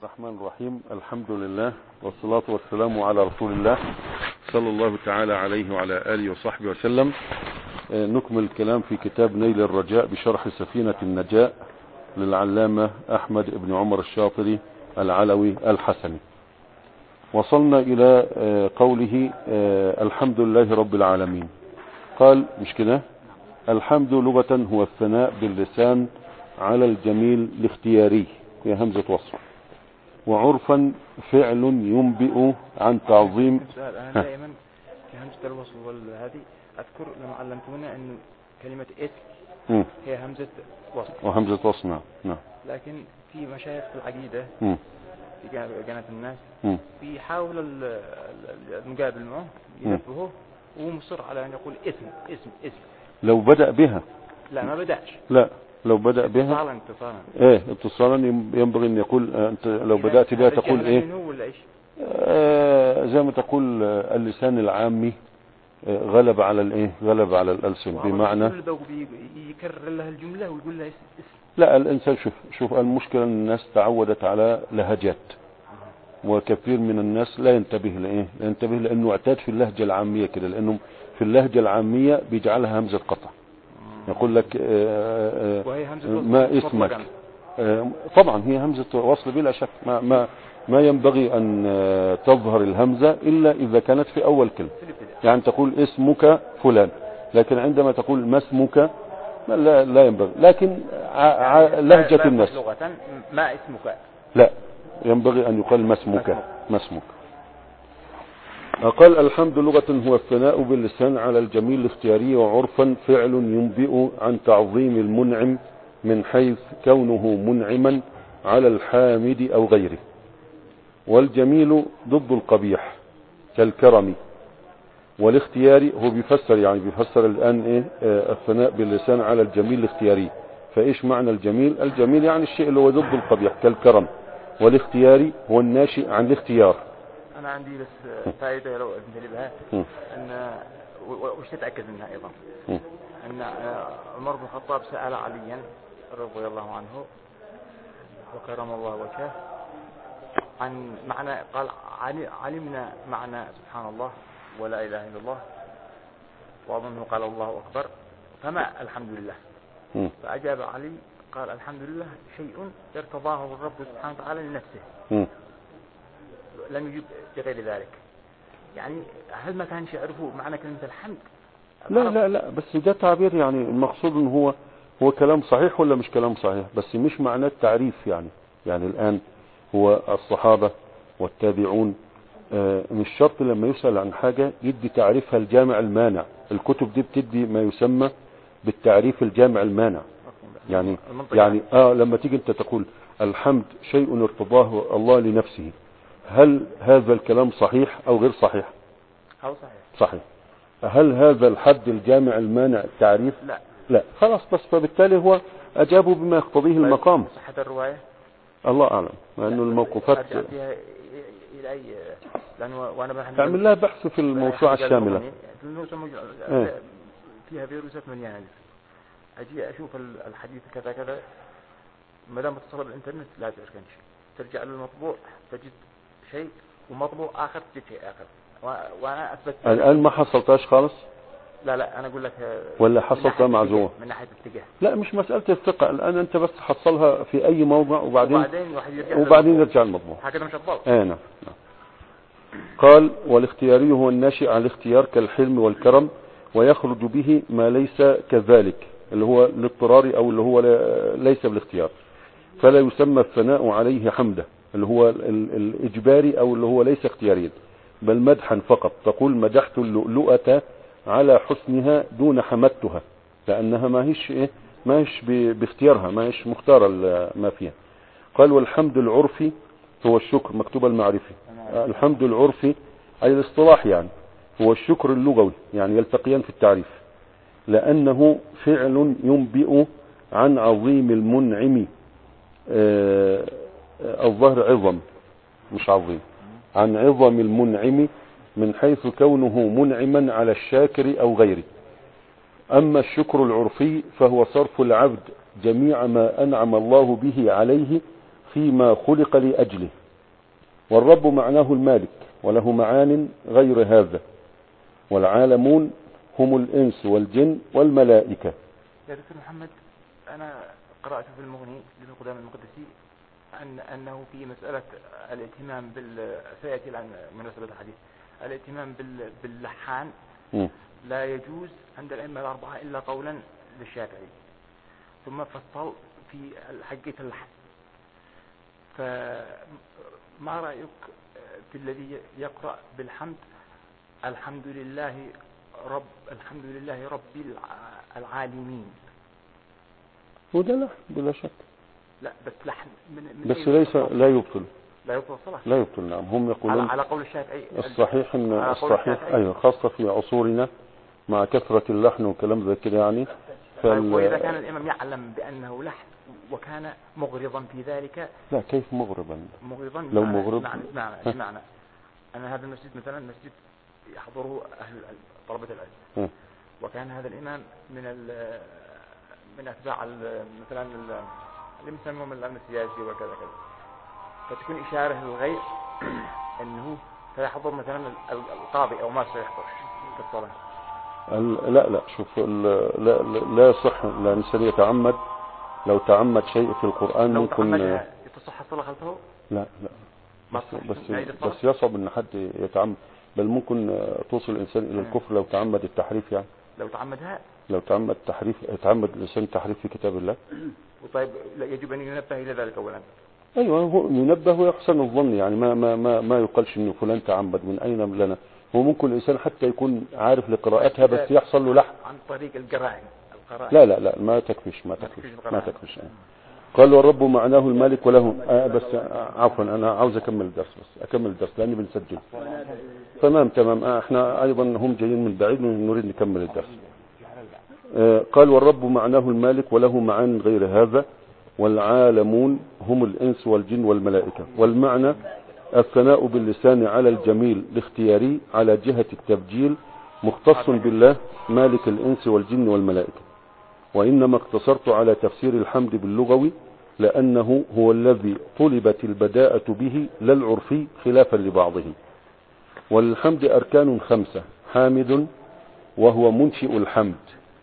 الرحمن الرحيم. الحمد لله والصلاة والسلام على رسول الله صلى الله تعالى عليه وعلى آله وصحبه وسلم. نكمل الكلام في كتاب نيل الرجاء بشرح سفينة النجاة للعلامة أحمد بن عمر الشاطري العلوي الحسني. وصلنا إلى قوله الحمد لله رب العالمين. قال مش كده؟ الحمد لغة هو الثناء باللسان على الجميل الاختياري، هي همزة وصف، وعرفا فعل ينبئ عن تعظيم. أنا دائما في همزة الوصل هذه أذكر لما علمتونا أن كلمة اسم هي همزة وصل وهمزة وصل. نعم. لكن في مشايخ العقيدة في جنة الناس بيحاول المقابل معه ينبهه وهو مصر على أن يقول اسم. لو بدأ بها لا ما بدأش. لا لو بدأ بها اتصالا ينبغي ان يقول انت لو بدأت بها تقول ايه؟ زي ما تقول اللسان العامي غلب على الايه؟ غلب على الألسن، بمعنى يكرر لها الجملة ويقول لها اسم. لا، الانسان شوف المشكلة ان الناس تعودت على لهجات، وكثير من الناس لا ينتبه لايه؟ لا ينتبه لانه اعتاد في اللهجة العامية كده، لانه في اللهجة العامية بيجعلها همزة قطع. يقول لك ما اسمك. طبعا هي همزة وصل بلا شك، ما ينبغي أن تظهر الهمزة إلا إذا كانت في أول كلمة. يعني تقول اسمك فلان، لكن عندما تقول ما اسمك لا ينبغي. لكن لهجة الناس ما اسمك، لا، ينبغي أن يقال ما اسمك. قال الحمد لغة هو الثناء باللسان على الجميل الاختياري، وعرفا فعل ينبئ عن تعظيم المنعم من حيث كونه منعما على الحامد أو غيره. والجميل ضد القبيح كالكرم. والاختياري هو بيفسر الآن ايه؟ الثناء باللسان على الجميل الاختياري. فايش معنى الجميل؟ الجميل يعني الشيء اللي هو ضد القبيح كالكرم، والاختياري هو الناشئ عن الاختيار. أنا عندي بس فائدة لو أذن بها، أن وش تتأكد منها أيضا، أن عمر بن الخطاب سأل عليا رضي الله عنه وكرم الله وجهه عن معنى، قال علمنا معنى سبحان الله ولا إله إلا الله، وأظنه قال الله أكبر، فما الحمد لله. فأجاب علي قال الحمد لله شيء ارتضاه الرب سبحانه وتعالى لنفسه، لم يجب بغير ذلك. يعني هل ما كانش يعرفوا معنى كلمة الحمد؟ لا بس ده تعبير، يعني المقصود ان هو كلام صحيح ولا مش كلام صحيح، بس مش معناه التعريف. يعني الآن هو الصحابة والتابعون مش شرط لما يسأل عن حاجة يدي تعريفها الجامع المانع. الكتب دي بتدي ما يسمى بالتعريف الجامع المانع. يعني لما تيجي انت تقول الحمد شيء ارتضاه الله لنفسه، هل هذا الكلام صحيح او غير صحيح؟ أو صحيح. هل هذا الحد الجامع المانع التعريف؟ لا خلاص. بس فبالتالي هو اجابه بما يقتضيه المقام. صحة الرواية الله اعلم، لانه الموقوفات فيها الى اي، لانه وانا اعمل لها بحث في الموسوعة الشاملة. فيها فيروسات مليانة. اجي اشوف الحديث كذا كذا، ما دام اتصل بالانترنت لا تركن شيء، ترجع للمطبوع تجد شيء، ومطبوع اخر تجد شيء اخر، وانا اثبت الان ما حصلتهاش خالص. لا انا اقول لك ولا حصلتها معزومه من ناحيه الاتجاه. لا مش مساله الثقه الان، انت بس حصلها في اي موضع وبعدين يرجع المطبوع هكذا مش الضبط. نعم. قال والاختياري هو الناشئ عن الاختيار كالحلم والكرم، ويخرج به ما ليس كذلك اللي هو الاضطرار او اللي هو ليس بالاختيار، فلا يسمى الثناء عليه حمده اللي هو الاجباري او اللي هو ليس اختياريا، بل مدحا فقط. تقول مدحت اللؤلؤة على حسنها دون حمدتها، لانها ما هيش باختيارها، ما هيش مختارة ما فيها. قال والحمد العرفي هو الشكر، مكتوب المعرفي. الحمد العرفي اي الاصطلاح، يعني هو الشكر اللغوي، يعني يلتقيان في التعريف، لانه فعل ينبئ عن عظيم المنعم. الظهر عظم مش عظيم، عن عظم المنعم من حيث كونه منعما على الشاكر او غيره. اما الشكر العرفي فهو صرف العبد جميع ما انعم الله به عليه فيما خلق لأجله. والرب معناه المالك وله معان غير هذا. والعالمون هم الإنس والجن والملائكة. يا دكتور محمد، أنا قرأت في المغني لابن قدامة المقدسي أنه في مسألة الاهتمام سيأتي الآن مناسبة الحديث، الاهتمام باللحان لا يجوز عند الأئمة الأربعة إلا قولا للشافعي، ثم فصل في حقية اللحن. فما رأيك في الذي يقرأ بالحمد الحمد لله رب العالمين؟ وده لحن بلا شك. لا بس لحن بس ليس لا يبطل الصلاة. لا يبطل. نعم، هم يقولون على قول الشافعي. الصحيح ان الصحيح ايوه، خاصة في عصورنا مع كثرة اللحن وكلام زي كده يعني. وإذا كان الإمام يعلم بأنه لحن وكان مغرضا في ذلك. لا، كيف مغرضا لو مغرض بمعنى أن هذا المسجد مثلا مسجد يحضره طلبة العلم، وكان هذا الإمام من أتباع مثلا اللي يسموهم الأمن السياسي وكذا كذا، فتكون إشارة للغير أنه سيحضر مثلا القاضي أو ما سيحضر في الصلاة. لا شوف، لا يصح الإنسان يتعمد. لو تعمد شيء في القرآن لو ممكن تصح الصلاة خلفه. لا بس يصعب ان حد يتعمد، بل ممكن توصل الانسان الى الكفر لو تعمد التحريف يعني. لو تعمد تحريف، يتعمد الانسان تحريف في كتاب الله. وطيب يجب ان ينبه الى ذلك اولا. ايوه، هو ينبه ويحسن الظن يعني. ما يقالش انه فلان تعمد، من اين لنا. هو ممكن الانسان حتى يكون عارف لقراءتها بس يحصل له لحن عن طريق القرائن. لا ما تكفيش يعني. قال والرب معناه المالك وله بس عفوا، انا عاوز اكمل الدرس، بس اكمل الدرس لاني بنسجل. تمام. احنا ايضا هم جايين من بعيد ونريد نكمل الدرس. قال والرب معناه المالك وله معان غير هذا. والعالمون هم الانس والجن والملائكة. والمعنى الثناء باللسان على الجميل الاختياري على جهة التبجيل، مختص بالله مالك الانس والجن والملائكة. وإنما اقتصرت على تفسير الحمد باللغوي لأنه هو الذي طلبت البداءة به لا العرفي خلافا لبعضه. والحمد أركان 5: حامد وهو منشئ الحمد،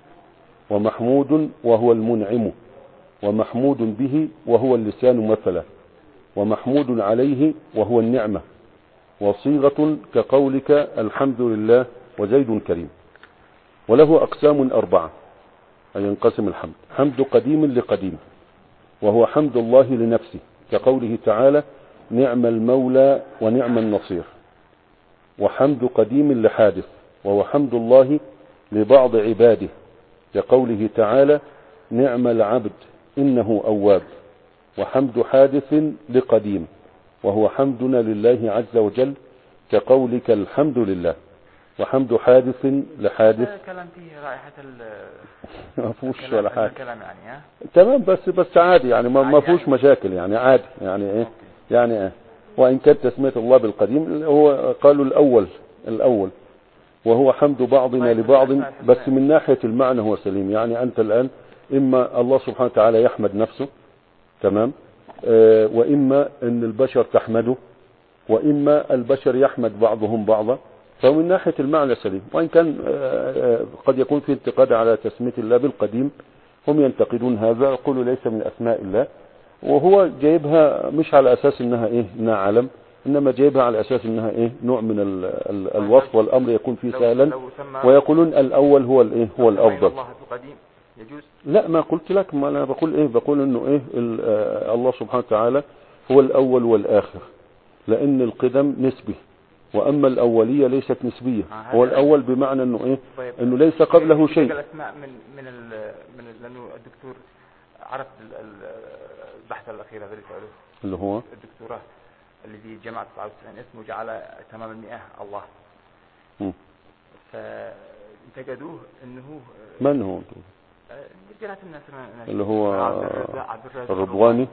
ومحمود وهو المنعم، ومحمود به وهو اللسان مثلا، ومحمود عليه وهو النعمة، وصيغة كقولك الحمد لله وزيد كريم. وله أقسام 4 أي ينقسم الحمد: حمد قديم لقديم، وهو حمد الله لنفسه كقوله تعالى نعم المولى ونعم النصير. وحمد قديم لحادث، وهو حمد الله لبعض عباده كقوله تعالى نعم العبد إنه أواب. وحمد حادث لقديم، وهو حمدنا لله عز وجل كقولك الحمد لله. وحمد حادث لحادث كلام فيه رائحة ما فيهوش ولا حاجة كلام يعني تمام، بس عادي يعني، ما فيهوش مشاكل يعني، عادي يعني ايه يعني ايه. وان كانت تسمية الله بالقديم هو قالوا الاول وهو حمد بعضنا لبعض، بس من ناحية المعنى هو سليم. يعني انت الان اما الله سبحانه وتعالى يحمد نفسه تمام، واما ان البشر تحمده، واما البشر يحمد بعضهم بعضا، فمن ناحية المعنى سليم. وإن كان قد يكون في انتقاد على تسمية الله بالقديم، هم ينتقدون هذا، يقولوا ليس من أسماء الله، وهو جايبها مش على أساس إنها علم، إنما جايبها على أساس إنها نوع من الوصف، والأمر يكون فيه سهلا. ويقولون الأول هو الأفضل. لا ما قلت لك، ما أنا بقول إنه الله سبحانه وتعالى هو الأول والآخر، لأن القدم نسبي، واما الاوليه ليست نسبيه. هو الاول بمعنى انه طيب انه ليس قبله شيء. الاسماء من لانه الدكتور عرف البحث الاخير هذا اللي هو الدكتوراه الذي جمع 99 اسم وجعل تمام 100 الله. فانتقدوه انه من هو رجالات الناس اللي هو الرضواني.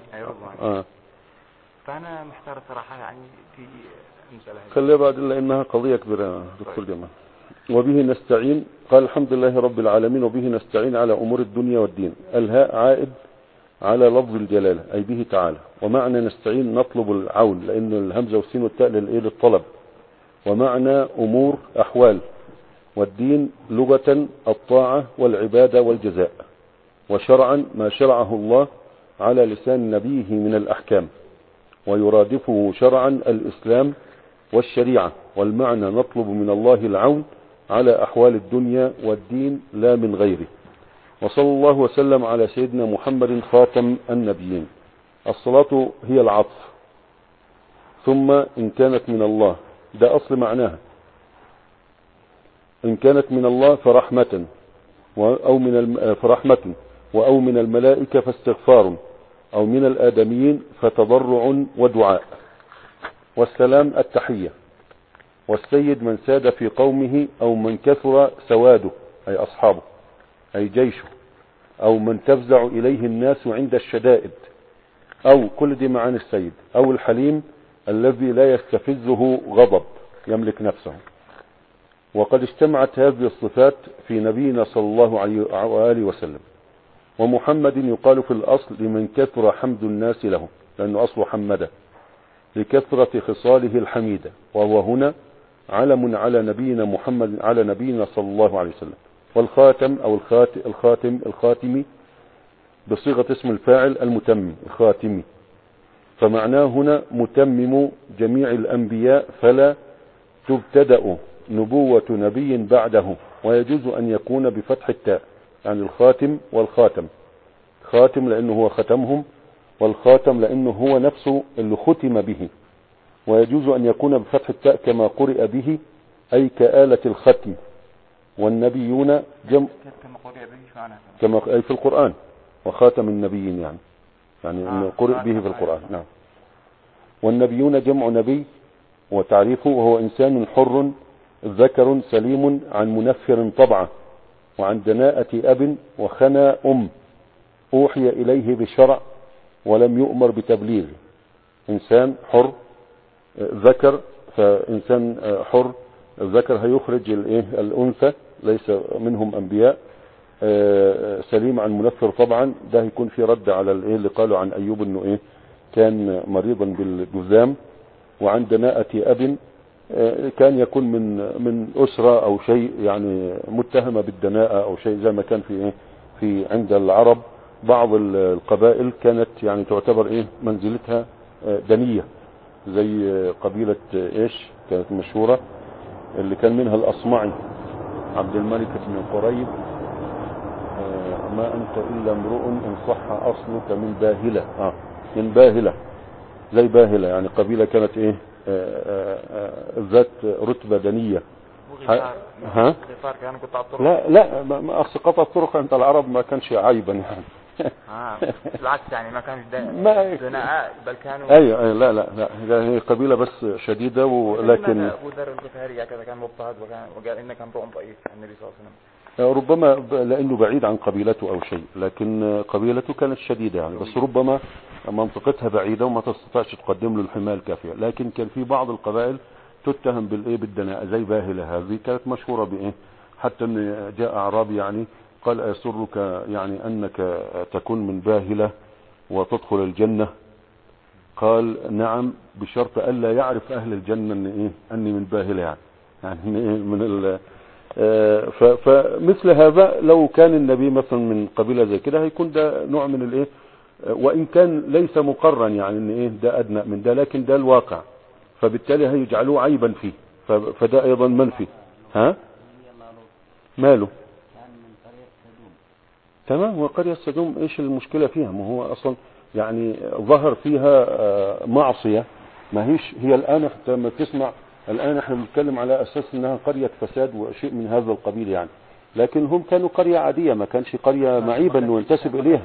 فانا محتار صراحه يعني في خليها بعد، إلا إنها قضية كبيرة دكتور جمال. وبه نستعين. قال الحمد لله رب العالمين وبه نستعين على أمور الدنيا والدين. الهاء عائد على لفظ الجلالة أي به تعالى. ومعنى نستعين نطلب العون، لأن الهمزة والسين والتاء للطلب. ومعنى أمور أحوال. والدين لغة الطاعة والعبادة والجزاء. وشرعا ما شرعه الله على لسان نبيه من الأحكام، ويرادفه شرعا الإسلام والشريعة. والمعنى نطلب من الله العون على أحوال الدنيا والدين لا من غيره. وصلى الله وسلم على سيدنا محمد خاتم النبيين. الصلاة هي العطف، ثم إن كانت من الله، ده أصل معناها، إن كانت من الله فرحمة أو من الملائكة فاستغفار، أو من الآدميين فتضرع ودعاء. والسلام التحية. والسيد من ساد في قومه أو من كثر سواده أي أصحابه أي جيشه، أو من تفزع إليه الناس عند الشدائد، أو كل دي معاني السيد. أو الحليم الذي لا يستفزه غضب، يملك نفسه. وقد اجتمعت هذه الصفات في نبينا صلى الله عليه وآله وسلم. ومحمد يقال في الأصل لمن كثر حمد الناس له، لأنه أصله حمده لكثرة خصاله الحميدة. وهو هنا علم على نبينا محمد، على نبينا صلى الله عليه وسلم. والخاتم أو الخاتمي بصيغة اسم الفاعل المتمم الخاتمي، فمعناه هنا متمم جميع الأنبياء، فلا تبتدأ نبوة نبي بعده. ويجوز أن يكون بفتح التاء، يعني الخاتم والخاتم. خاتم لأنه هو ختمهم، والخاتم لأنه هو نفسه اللي ختم به. ويجوز أن يكون بفتح التاء كما قرئ به، أي كآلة الختم. والنبيون كما قرئ به كما أي في القرآن، وخاتم النبيين يعني قرئ به في القرآن. نعم. والنبيون جمع نبي، وتعريفه وهو إنسان حر ذكر سليم عن منفر طبعه، وعن دناءة أب وخنا أوحي إليه بشرع ولم يؤمر بتبليغ. إنسان حر ذكر، فإنسان حر الذكر هيخرج الأنثى، ليس منهم أنبياء. سليم عن منفر طبعا، ده هيكون في رد على اللي قالوا عن أيوب أنه كان مريضا بالجذام. وعن دناءة أب كان يكون من أسرة أو شيء، يعني متهمة بالدناءة أو شيء، زي ما كان في عند العرب بعض القبائل كانت يعني تعتبر منزلتها دنية، زي قبيلة كانت مشهورة اللي كان منها الأصمعي عبد الملك بن قريب. ما أنت إلا امرؤ إن صح أصلك من باهلة، من باهلة، زي باهلة يعني قبيلة كانت ذات رتبة دنية. لا ما أقصد قطع الطرق عند العرب ما كانش عيبا يعني. بالعكس يعني ما كانش دناء، بل كانوا ايوه لا هي قبيلة بس شديدة، ولكن أبو ذر الغفاري كذا كان مضطهد وقال إنك امرؤ ضعيف النبي صلى الله عليه وسلم. ربما لأنه بعيد عن قبيلته أو شيء، لكن قبيلته كانت شديدة يعني، بس ربما منطقتها بعيدة وما تستطيعش تقدم له الحماية الكافية. لكن كان في بعض القبائل تتهم بالدناء، زي باهلة هذه كانت مشهورة حتى أن جاء أعرابي يعني قال أيسرك يعني أنك تكون من باهلة وتدخل الجنة؟ قال نعم، بشرط ألا يعرف أهل الجنة أني من باهلة يعني من فمثل هذا لو كان النبي مثلا من قبيلة زي كده هيكون ده نوع من وإن كان ليس مقرن يعني ان ده أدنى من ده، لكن ده الواقع، فبالتالي هيجعلوه عيبا فيه، فده أيضا منفي. ماله تمام. وقرية سدوم ايش المشكلة فيها؟ ما هو اصلا يعني ظهر فيها معصية، ما هيش هي الان لما تسمع الان احنا بنتكلم على اساس انها قرية فساد وشيء من هذا القبيل يعني، لكن هم كانوا قرية عادية، ما كانش قرية معيبة انه ينتسب اليها.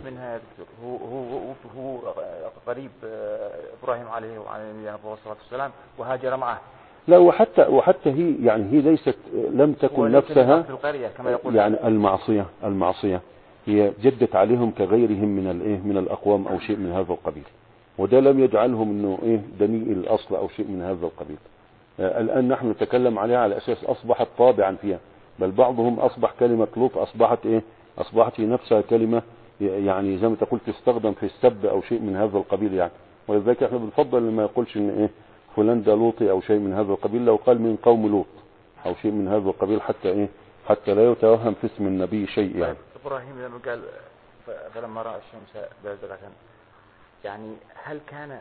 هو قريب ابراهيم عليه وعلى نبينا الصلاة والسلام وهاجر معه. لا وحتى هي يعني هي ليست لم تكن نفسها في القرية كما يقول يعني المعصية هي جدت عليهم كغيرهم من الأقوام أو شيء من هذا القبيل، وده لم يجعلهم انه دنيء الأصل أو شيء من هذا القبيل. الآن نحن نتكلم عليها على أساس أصبحت طابعا فيها، بل بعضهم أصبح كلمة لوط أصبحت هي نفسها كلمة يعني زي ما انت قلت تستخدم في السب او شيء من هذا القبيل يعني. ولذلك احنا بنفضل ما يقولش ان ايه فلان ده لوطي او شيء من هذا القبيل، لو قال من قوم لوط او شيء من هذا القبيل حتى ايه حتى لا يتوهم في اسم النبي شيء يعني. ابراهيم لما قال فلما راى الشمس بازغة، يعني هل كان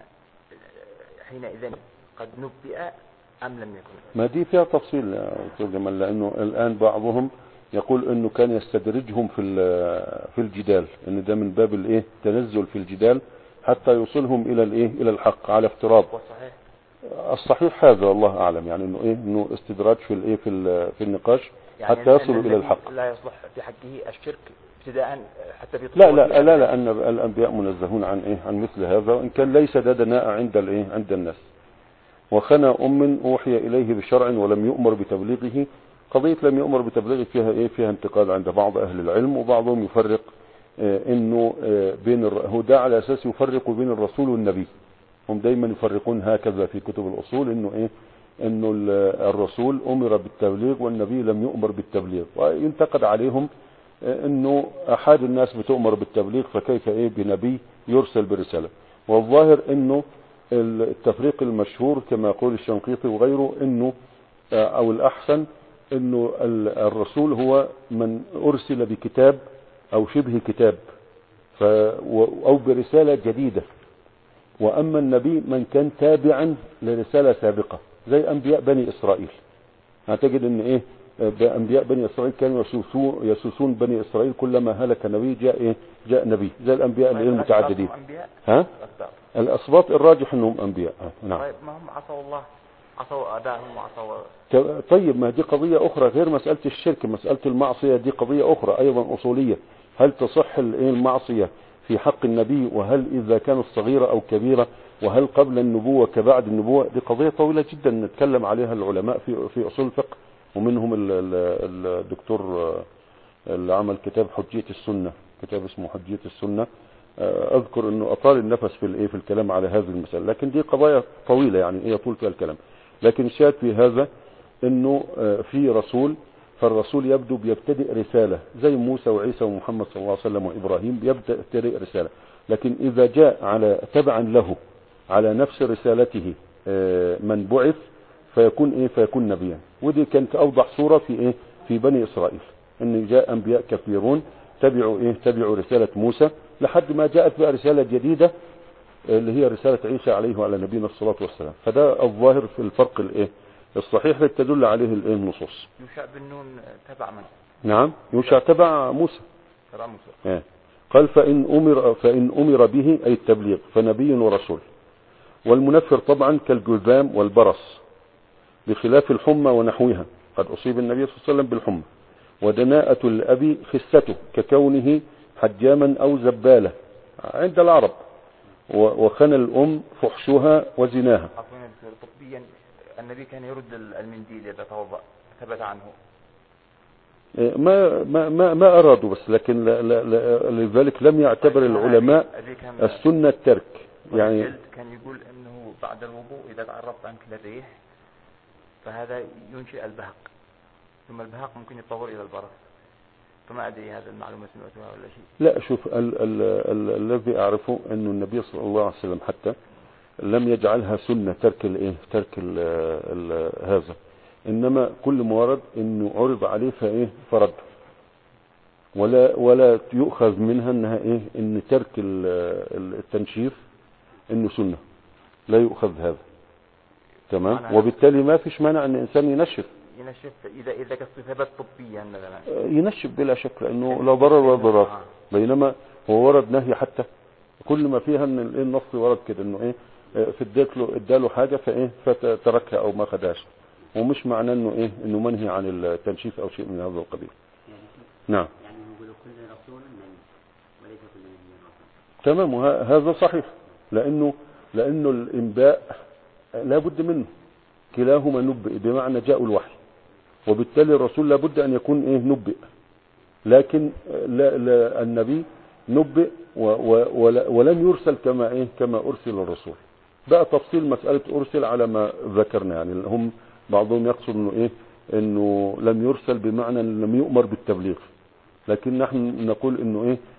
حينئذ قد نبئ ام لم يكن؟ ما دي فيها تفصيل يا دكتور جمال، لانه الان بعضهم يقول انه كان يستدرجهم في الجدال، ان ده من باب الايه تنزل في الجدال حتى يوصلهم الى الايه الى الحق على افتراض. والصحيح الصحيح هذا والله اعلم، يعني انه ايه انه استدراج في الايه في النقاش يعني حتى يصلوا الى الحق. لا يصلح في حقه الشرك ابتداء حتى لا لان الانبياء منزهون عن ايه عن مثل هذا، وان كان ليس ده دناء عند الايه عند الناس. وخنا اوحي اليه بشرع ولم يؤمر بتبليغه. قضيه لم يؤمر بتبليغه فيها ايه فيها انتقاد عند بعض اهل العلم، وبعضهم يفرق انه بين هو ده على اساس يفرق بين الرسول والنبي. هم دايما يفرقون هكذا في كتب الاصول، انه ايه انه الرسول امر بالتبليغ والنبي لم يؤمر بالتبليغ، وينتقد عليهم انه احد الناس بتؤمر بالتبليغ فكيف ايه بنبي يرسل برساله. والظاهر انه التفريق المشهور كما يقول الشنقيطي وغيره انه او الاحسن انه الرسول هو من ارسل بكتاب او شبه كتاب او برسالة جديدة، واما النبي من كان تابعا لرسالة سابقة زي انبياء بني اسرائيل. هتجد ان ايه انبياء بني اسرائيل كانوا يسوسون بني اسرائيل، كلما هلك نبي جاء نبي، زي الانبياء المتعددين. ها الاسباط الراجح انهم انبياء. نعم. طيب ما هم عصوا الله، عصوا ادائهم وعصوا. طيب ما دي قضية اخرى غير مسألة الشرك. مسألة المعصية دي قضية اخرى ايضا اصولية. هل تصح المعصية في حق النبي، وهل اذا كانت صغيرة او كبيرة، وهل قبل النبوة كبعد النبوة؟ دي قضية طويلة جدا نتكلم عليها العلماء في اصول الفقه، ومنهم الدكتور اللي عمل كتاب حجية السنة، كتاب اسمه حجية السنة. اذكر انه اطال النفس في الكلام على هذه المسألة، لكن دي قضايا طويلة يعني يطول فيها الكلام. لكن الشاهد في هذا انه في رسول، فالرسول بيبتدئ رسالة زي موسى وعيسى ومحمد صلى الله عليه وسلم وابراهيم، يبتدئ رسالة. لكن اذا جاء على تبعا له على نفس رسالته من بعث فيكون نبيا. ودي كانت اوضح صورة في بني اسرائيل، ان جاء انبياء كثيرون تبعوا رسالة موسى لحد ما جاءت بقى رسالة جديدة اللي هي رسالة عيسى عليه وعلى نبينا الصلاة والسلام. فده الظاهر في الفرق الصحيح اللي تدل عليه النصوص. يوشع بن نون تبع من؟ نعم يوشع تبع موسى. قال فإن أمر به أي التبليغ فنبي ورسول. والمنفر طبعا كالجذام والبرص، بخلاف الحمى ونحوها، قد أصيب النبي صلى الله عليه وسلم بالحمى. ودناءة الأب خسته ككونه حجاما أو زبالة عند العرب. وخن الأم فحشها وزناها. طبيا النبي كان يرد المنديل إذا توضأ، ثبت عنه. ما أرادوا، بس لكن لذلك لم يعتبر العلماء السنة الترك. يعني كان يقول أنه بعد الوضوء إذا تعرفت عنك الريح فهذا ينشئ البهق، ثم البهق ممكن يتطور إلى البرص. فما أدري هذا المعلومة سمعتها ولا شيء. لا شوف الذي أعرفه أنه النبي صلى الله عليه وسلم حتى لم يجعلها سنة ترك هذا، إنما كل ما ورد إنه عرض عليه فرد، ولا يؤخذ منها إنها إن ترك التنشيف إنه سنة، لا يؤخذ هذا. تمام. وبالتالي ما فيش مانع أن الإنسان ينشف إذا كثبت طبيا مثلا ينشف بلا شك، لأنه لا ضرر ولا ضرار. بينما هو ورد نهي حتى كل ما فيها ان النص ورد كده انه في اداله حاجه فتركها او ما خدهاش، ومش معناه انه منهي عن التنشيف او شيء من هذا القبيل. نعم. يعني نقول كل رسول وليس كل نبي رسول. تمام. وهذا صحيح، لانه الانباء لا بد منه، كلاهما نبئ بمعنى جاء الوحي، وبالتالي الرسول لا بد ان يكون نبئ. لكن لا النبي نبئ ولم يرسل كما ارسل الرسول. بقى تفصيل مسألة ارسل على ما ذكرنا، يعني هم بعضهم يقصد انه لم يرسل بمعنى لم يؤمر بالتبليغ، لكن نحن نقول انه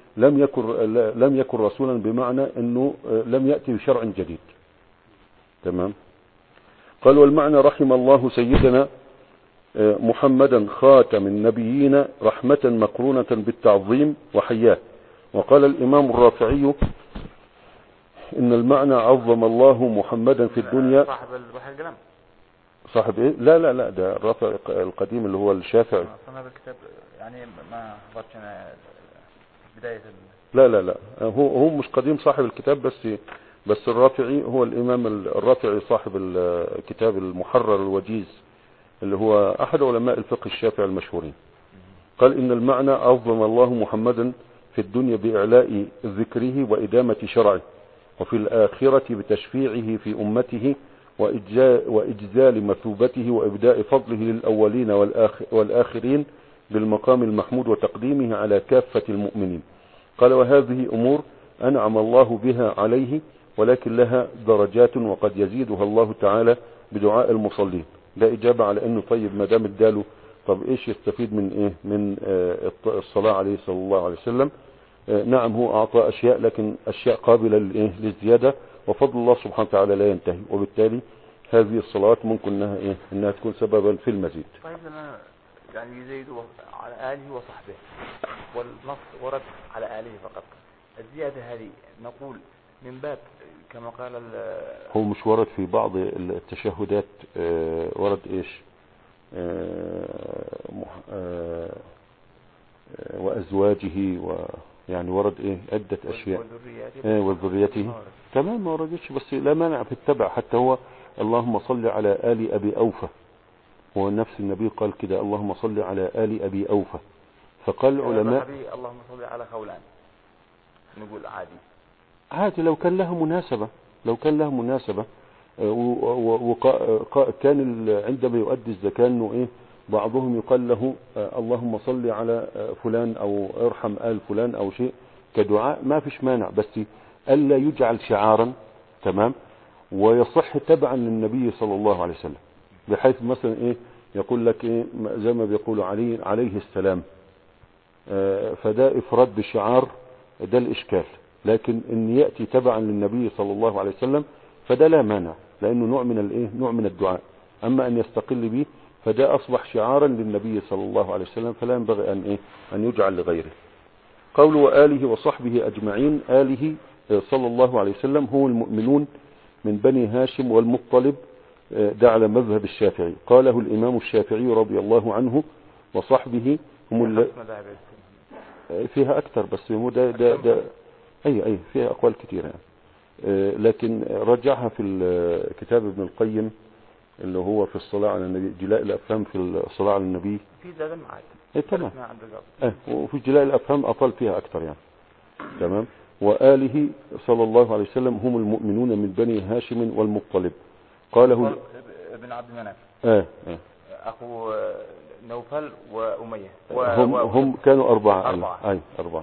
لم يكن رسولا بمعنى أنه لم يأتي بشرع جديد. تمام. قال والمعنى رحم الله سيدنا محمدا خاتم النبيين رحمة مقرونة بالتعظيم وحياه. وقال الإمام الرافعي إن المعنى عظم الله محمدا في الدنيا. صاحب البحر القلم. صاحب إيه؟ لا ده الرافع القديم اللي هو الشافعي. صنع الكتاب يعني ما حضرت أنا بداية لا هو مش قديم صاحب الكتاب، بس الرافعي هو الإمام الرافعي صاحب الكتاب المحرر الوجيز اللي هو أحد علماء الفقه الشافعي المشهورين. قال إن المعنى عظم الله محمدا في الدنيا بإعلاء ذكره وإدامة شرعه، وفي الآخرة بتشفيعه في أمته وإجزال مثوبته وإبداء فضله للأولين والآخرين بالمقام المحمود وتقديمه على كافة المؤمنين. قال وهذه أمور أنعم الله بها عليه، ولكن لها درجات وقد يزيدها الله تعالى بدعاء المصلين. ده إجابة على أنه طيب ما دام اداله، طب إيش يستفيد من إيه؟ من الصلاة عليه صلى الله عليه وسلم. نعم هو أعطى أشياء، لكن أشياء قابلة للزيادة، وفضل الله سبحانه وتعالى لا ينتهي، وبالتالي هذه الصلوات ممكن أنها تكون سببا في المزيد. طيب لما يعني يزيد على آله وصحبه، والنص ورد على آله فقط، الزيادة هذه نقول من باب كما قال هو مش ورد في بعض التشهدات ورد إيش وأزواجه يعني ورد إيه عدة أشياء وذريته. تمام ما وردتش، بس لا مانع في التبع. حتى هو اللهم صل على آل أبي أوفى، ونفس النبي قال كده اللهم صل على آل أبي أوفى. فقال العلماء اللهم صل على خولان، نقول عادي لو كان لها مناسبة وكان عندما يؤدي الزكاة انه ايه بعضهم يقال له اللهم صل على فلان او ارحم آل فلان او شيء كدعاء، ما فيش مانع، بس ألا يجعل شعارا. تمام. ويصح تبعا للنبي صلى الله عليه وسلم، بحيث مثلا ايه يقول لك ايه زي ما بيقولوا عليه السلام، فده افراد بشعار، ده الاشكال. لكن ان يأتي تبعا للنبي صلى الله عليه وسلم فده لا مانع، لانه نوع من الدعاء. اما ان يستقل به فده اصبح شعارا للنبي صلى الله عليه وسلم، فلا ينبغي ان يجعل لغيره. قول وآله وصحبه اجمعين، آله صلى الله عليه وسلم هو المؤمنون من بني هاشم والمطلب، ده على مذهب الشافعي. قاله الامام الشافعي رضي الله عنه. وصحبه هم فيها اكثر، بس هو ده اي فيها اقوال كثيرة يعني. لكن رجعها في كتاب ابن القيم اللي هو في الصلاة على النبي، جلاء الافهام في الصلاة على النبي، في زاد معاد. تمام. وفي جلاء الافهام اطال فيها اكثر يعني. تمام. وآله صلى الله عليه وسلم هم المؤمنون من بني هاشم والمطلب. قاله ابن عبد المناف اخو نوفل وأمية هم كانوا أربعة.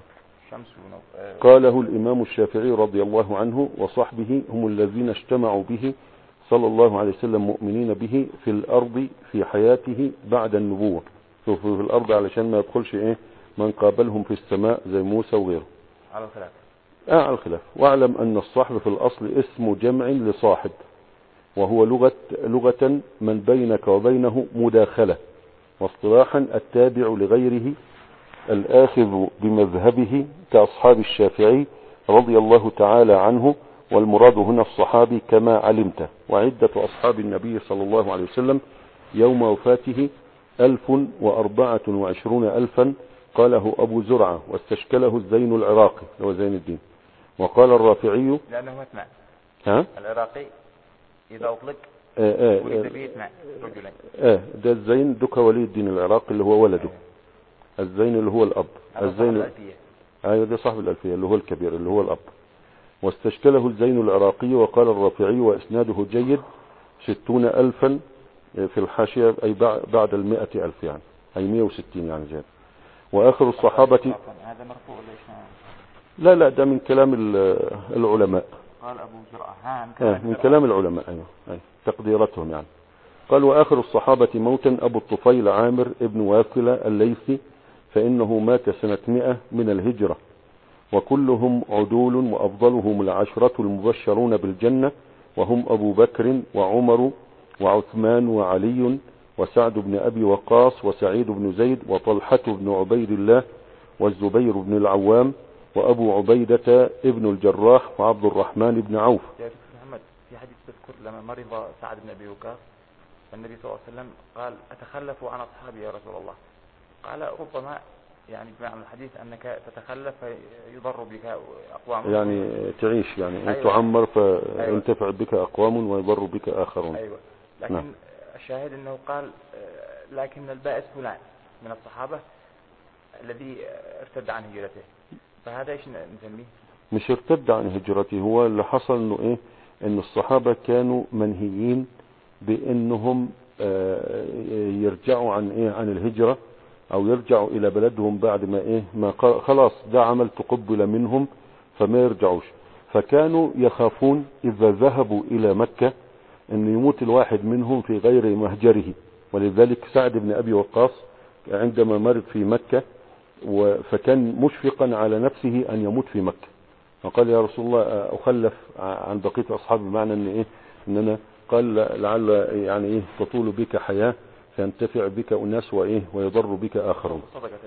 قاله الإمام الشافعي رضي الله عنه. وصحبه هم الذين اجتمعوا به صلى الله عليه وسلم مؤمنين به في الأرض في حياته بعد النبوة، في الأرض علشان ما يدخلش من قابلهم في السماء زي موسى وغيره على الخلاف. على الخلاف. واعلم أن الصحب في الأصل اسم جمع لصاحب، وهو لغة من بينك وبينه مداخلة، واصطلاحا التابع لغيره الآخذ بمذهبه كأصحاب الشافعي رضي الله تعالى عنه. والمراد هنا الصحابي كما علمت. وعدة أصحاب النبي صلى الله عليه وسلم يوم وفاته 1024,000 قاله أبو زرعة، واستشكله الزين العراقي هو زين الدين. وقال الرافعي لأنه اثنان العراقي إذا أطلق ولد به اثنان رجلين. ده الزين دك ولي الدين العراقي اللي هو ولده. الزين اللي هو الأب. الزين ده صاحب الألفية اللي هو الكبير اللي هو الأب. واستشكله الزين العراقي. وقال الرافعي وإسناده جيد 60,000 في الحاشية، أي بعد 100,000 يعني، أي 160 يعني زيادة. وآخر الصحابة هذا مرفوع ليش؟ لا ده من كلام العلماء. قال أبو زرعة من كلام العلماء. أيوة تقديرتهم يعني. قال وآخر الصحابة موتا أبو الطفيل عامر ابن واكلة الليثي، فإنه مات سنة 100 من الهجرة. وكلهم عدول، وأفضلهم العشرة المبشرون بالجنة، وهم أبو بكر وعمر وعثمان وعلي وسعد بن أبي وقاص وسعيد بن زيد وطلحة بن عبيد الله والزبير بن العوام وأبو عبيدة ابن الجراح وعبد الرحمن بن عوف. يا دكتور محمد، في حديث تذكر لما مرض سعد بن أبي وقاص النبي صلى الله عليه وسلم قال أتخلف عن أصحابي يا رسول الله؟ قال ربما يعني بمعنى الحديث أنك تتخلف فيضر بك أقوام، يعني تعيش، يعني أيوة. تعمر فينتفع بك أقوام ويضر بك آخرون. أيوة. لكن نعم. الشاهد أنه قال لكن البائس فلان من الصحابة الذي ارتد عن هجرته، فهذا ايش نسميه؟ مش ارتد عن هجرته، هو اللي حصل انه ايه، ان الصحابة كانوا منهيين بانهم يرجعوا عن ايه، عن الهجرة، او يرجعوا الى بلدهم بعد ما ايه، ما خلاص ده عمل تقبل منهم فما يرجعوش. فكانوا يخافون اذا ذهبوا الى مكة ان يموت الواحد منهم في غير مهجره. ولذلك سعد بن ابي وقاص عندما مرض في مكة فكان مشفقا على نفسه ان يموت في مكة، فقال يا رسول الله اخلف عن بقية اصحابي، بمعنى ان ايه، ان انا قال لعل يعني ايه تطول بك حياة فينتفع بك اناس وايه ويضر بك اخرون.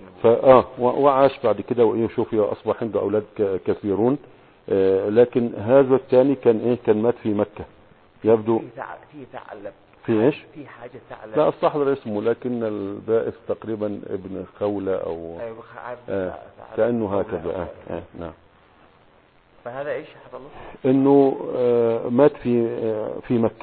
وعاش بعد كده وايه، شوف اصبح عنده اولاد كثيرون. لكن هذا الثاني كان ايه، كان مات في مكة يبدو في ثعلب، في ايش، في حاجة ثعلب، لا استحضر اسمه، لكن البائس تقريبا ابن خولة او كأنه هكذا. نعم. فهذا ايش حصل له؟ انه مات في مكة.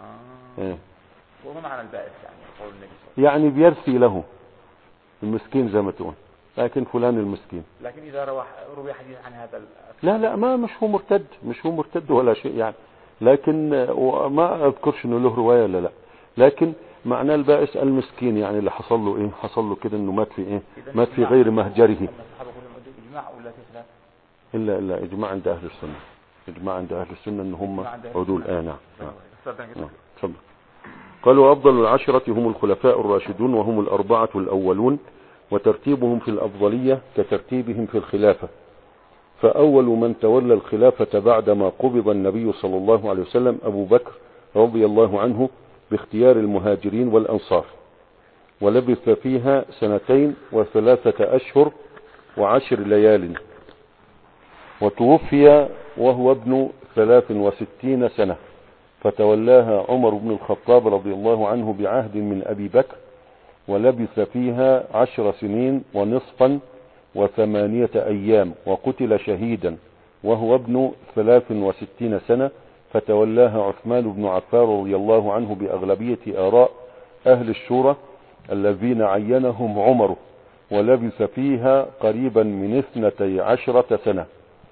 وهو معنى البائس يعني قول النبي صلى الله عليه وسلم، يعني بيرثي له المسكين زي ما تقول، لكن فلان المسكين. لكن اذا روي حديث عن هذا لا ما مش هو مرتد ولا شيء يعني، لكن ما اذكرش انه له رواية ولا لا، لكن معناه البائس المسكين، يعني اللي حصل له ايه، حصل له كده انه مات في ايه، مات في غير مهجره. الا اجماع عند اهل السنة، اجماع عند اهل السنة ان هم عدول. نعم. تفضل. قالوا افضل العشرة هم الخلفاء الراشدون وهم الاربعة الاولون، وترتيبهم في الافضلية كترتيبهم في الخلافة. فاول من تولى الخلافة بعدما قبض النبي صلى الله عليه وسلم ابو بكر رضي الله عنه باختيار المهاجرين والانصار، ولبث فيها 2 و3 أشهر و10 ليال، وتوفي وهو ابن 63 سنة، فتولاها عمر بن الخطاب رضي الله عنه بعهد من أبي بكر، ولبث فيها 10 سنين ونصفا و8 أيام، وقتل شهيدا وهو ابن 63 سنة، فتولاها عثمان بن عفان رضي الله عنه بأغلبية آراء أهل الشورى الذين عينهم عمر، ولبث فيها قريبا من 12 سنة،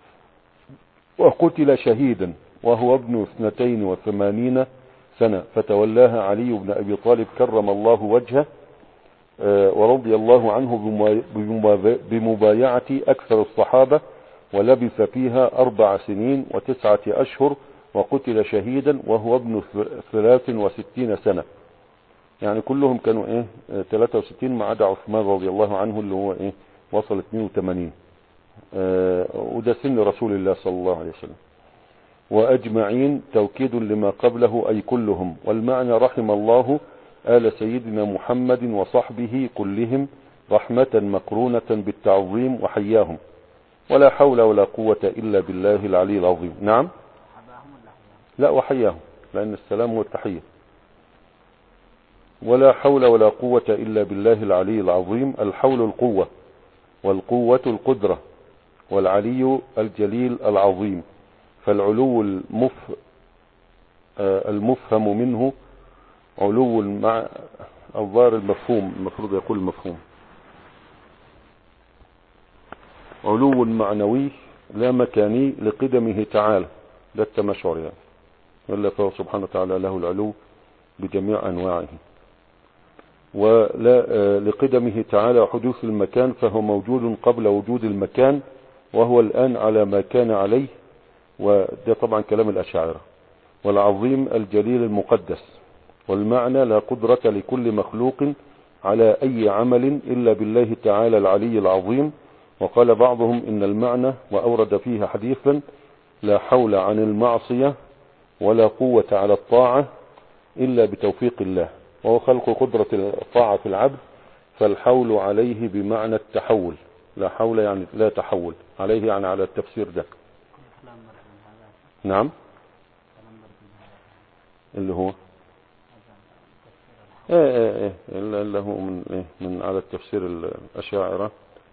وقتل شهيدا وهو ابن 82 سنة، فتولاها علي بن أبي طالب كرم الله وجهه ورضي الله عنه بمبايعة أكثر الصحابة، ولبث فيها 4 سنين و9 أشهر، وقتل شهيدا وهو ابن 63 سنة. يعني كلهم كانوا ايه 63 ما عدا عثمان رضي الله عنه اللي هو ايه وصل 82. وده سن رسول الله صلى الله عليه وسلم. واجمعين توكيد لما قبله اي كلهم، والمعنى رحم الله آل سيدنا محمد وصحبه كلهم رحمة مقرونة بالتعظيم، وحياهم، ولا حول ولا قوة الا بالله العلي العظيم. نعم. لا وحياهم، لان السلام هو التحية. ولا حول ولا قوة إلا بالله العلي العظيم. الحول القوة، والقوة القدرة، والعلي الجليل العظيم. فالعلو المفهم منه علو مع الظاهر المفهوم، المفروض يقول المفهوم، علو معنوي لا مكاني لقدمه تعالى، لا التمشعر يعني، ولا فهو سبحانه وتعالى له العلو بجميع أنواعه. ولا لقدمه تعالى حدوث المكان، فهو موجود قبل وجود المكان، وهو الآن على ما كان عليه، وده طبعا كلام الأشاعرة. والعظيم الجليل المقدس. والمعنى لا قدرة لكل مخلوق على أي عمل إلا بالله تعالى العلي العظيم، وقال بعضهم إن المعنى وأورد فيها حديثا: لا حول عن المعصية ولا قوة على الطاعة إلا بتوفيق الله، وهو خلق قدرة الطاعة في العبد، فالحول عليه بمعنى التحول. لا حول يعني لا تحول، عليه يعني على التفسير ده. نعم، اللي هو اللي هو من على التفسير الأشاعرة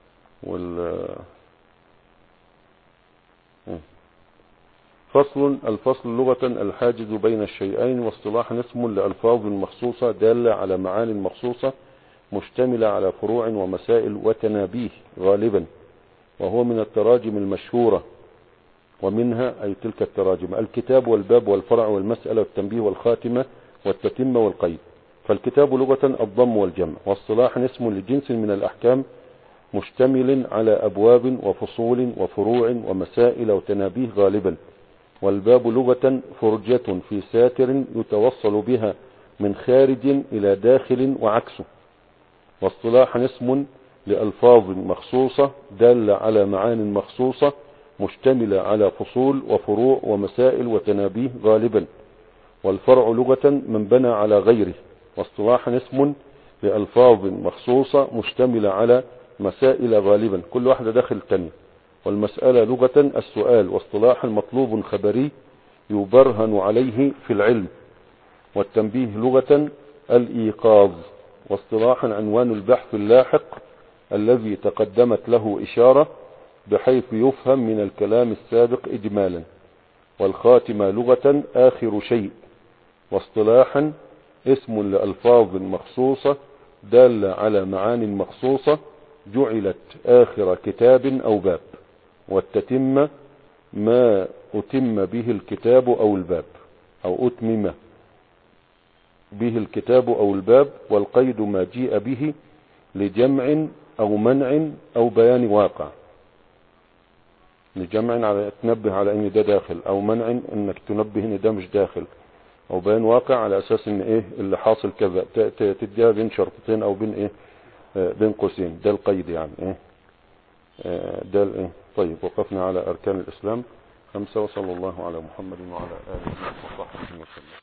فصل. الفصل لغة الحاجز بين الشيئين، واصطلاحا اسم لألفاظ مخصوصة دالة على معان مخصوصة مشتملة على فروع ومسائل وتنابيه غالبا، وهو من التراجم المشهورة، ومنها أي تلك التراجم: الكتاب والباب والفرع والمسألة والتنبيه والخاتمة والتتمة والقيد. فالكتاب لغة الضم والجمع، واصطلاحا اسم لجنس من الأحكام مشتمل على أبواب وفصول وفروع ومسائل وتنابيه غالبا. والباب لغة فرجة في ساتر يتوصل بها من خارج إلى داخل وعكسه. واصطلاحا اسم لألفاظ مخصوصة دالة على معان مخصوصة مشتملة على فصول وفروع ومسائل وتنابيه غالبا. والفرع لغة من بنى على غيره. واصطلاحا اسم لألفاظ مخصوصة مشتملة على مسائل غالبا، كل واحدة داخل الثانية. والمسألة لغة السؤال، واصطلاحا مطلوب خبري يبرهن عليه في العلم. والتنبيه لغة الإيقاظ، واصطلاحا عنوان البحث اللاحق الذي تقدمت له إشارة بحيث يفهم من الكلام السابق إجمالا. والخاتمة لغة آخر شيء، واصطلاحا اسم لألفاظ مخصوصة دالة على معان مخصوصة جعلت آخر كتاب أو باب. والتتمة ما أتم به الكتاب أو الباب، أو أتمم به الكتاب أو الباب. والقيد ما جيء به لجمع أو منع أو بيان واقع. لجمع على تنبه على ان ده داخل، او منع انك تنبه ان ده مش داخل، او بيان واقع على اساس ان ايه اللي حاصل كذا، تديها بين شرطتين او بين ايه بين قوسين. ده القيد يعني ايه ده الايه. طيب، وقفنا على اركان الاسلام 5، وصلى الله على محمد وعلى اله وصحبه وسلم.